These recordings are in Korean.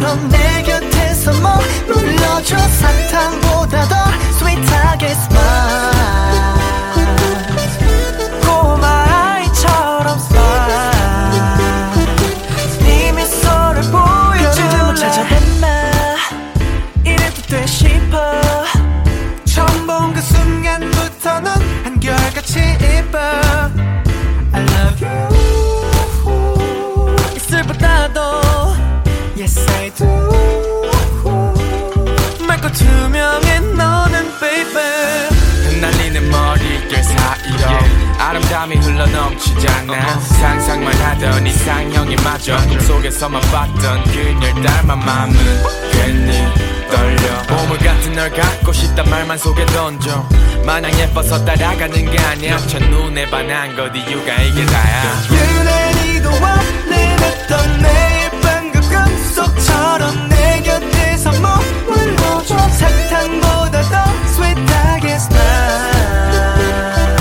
것처럼 내 곁에서 머물러줘. 사탕보다 더 sweet하게 smile. 꼬마 아이처럼 smile. 네 미소를 보여줄래. 못 찾아뵙나 이래도 돼 싶어. 처음 본 그 순간부터 넌 한결같이 예뻐. I love you. 이슬보다도 yes I do. 맑고 투명해 너는 baby. 흩날리는 머릿결 사이로 아름다움이 흘러넘치잖아. 상상만 하던 이상형이 마저 꿈속에서만 봤던 그녀를 닮아 마음은 괜히 떨려. 보물 같은 널 갖고 싶단 말만 속에 던져. 마냥 예뻐서 따라가는 게 아니야. 첫눈에 반한 것 이유가 이게 다야. 유난히도 원래했던 매일 밤 그 꿈속처럼 내 곁에서 머물러줘. 사탕보다 더 sweet하게 smile.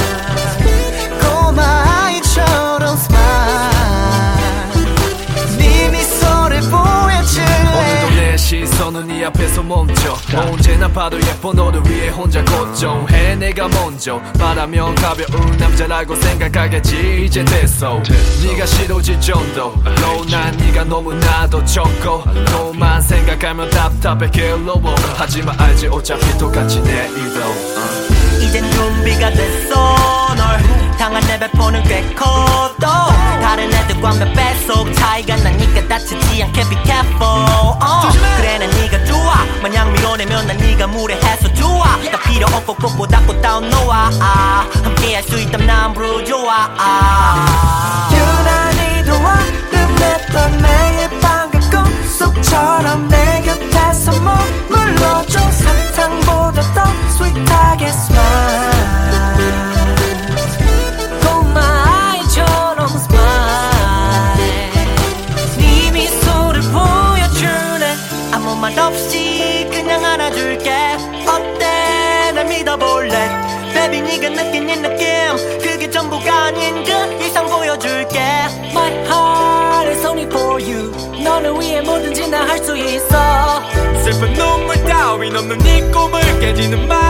꼬마 아이처럼 smile. 네 미소를 보여줄래. 오늘도 내 시선은 네 앞에서 멈춰. 언제나 봐도 예뻐 너를 위해 혼자 걱정해. 내가 먼저 말하면 가벼운 남자라고 생각하겠지. 이제 됐어 네가 싫어질 정도. No 난 네가 너무나도 적고 너만 생각하면 답답해 괴로워. 하지만 알지 어차피 똑같이 내일도 이젠 준비가 됐어. 널 향한 내 배포는 꽤 커. 또 다른 애들과 몇 배속 차이가 나니까 다치지 않게 be careful. 그래 난 네가 좋아. 마냥 밀어내면 난 네가 무례해서 좋아. 나 필요 없고 꽃보다 꽃다운 너와 함께 할 수 있다면 난 부르좋아. 유난히도 어둠했던 매일 밤 그 꿈속처럼 내 곁에서 머물러줘. 사탕보다 더 sweet하게 smile. 꼬마 아이처럼 smile. 네 미소를 보여줄래. 아무 말 없이 그냥 안아줄게. 어때 날 믿어볼래. Baby 네가 느낀 이 느낌 그게 전부가 아닌 그 이상 보여줄게. My heart is only for you. 너를 위해 뭐든지 나 할 수 있어. 슬픈 눈물 따윈 없는 네 꿈을 깨지는 말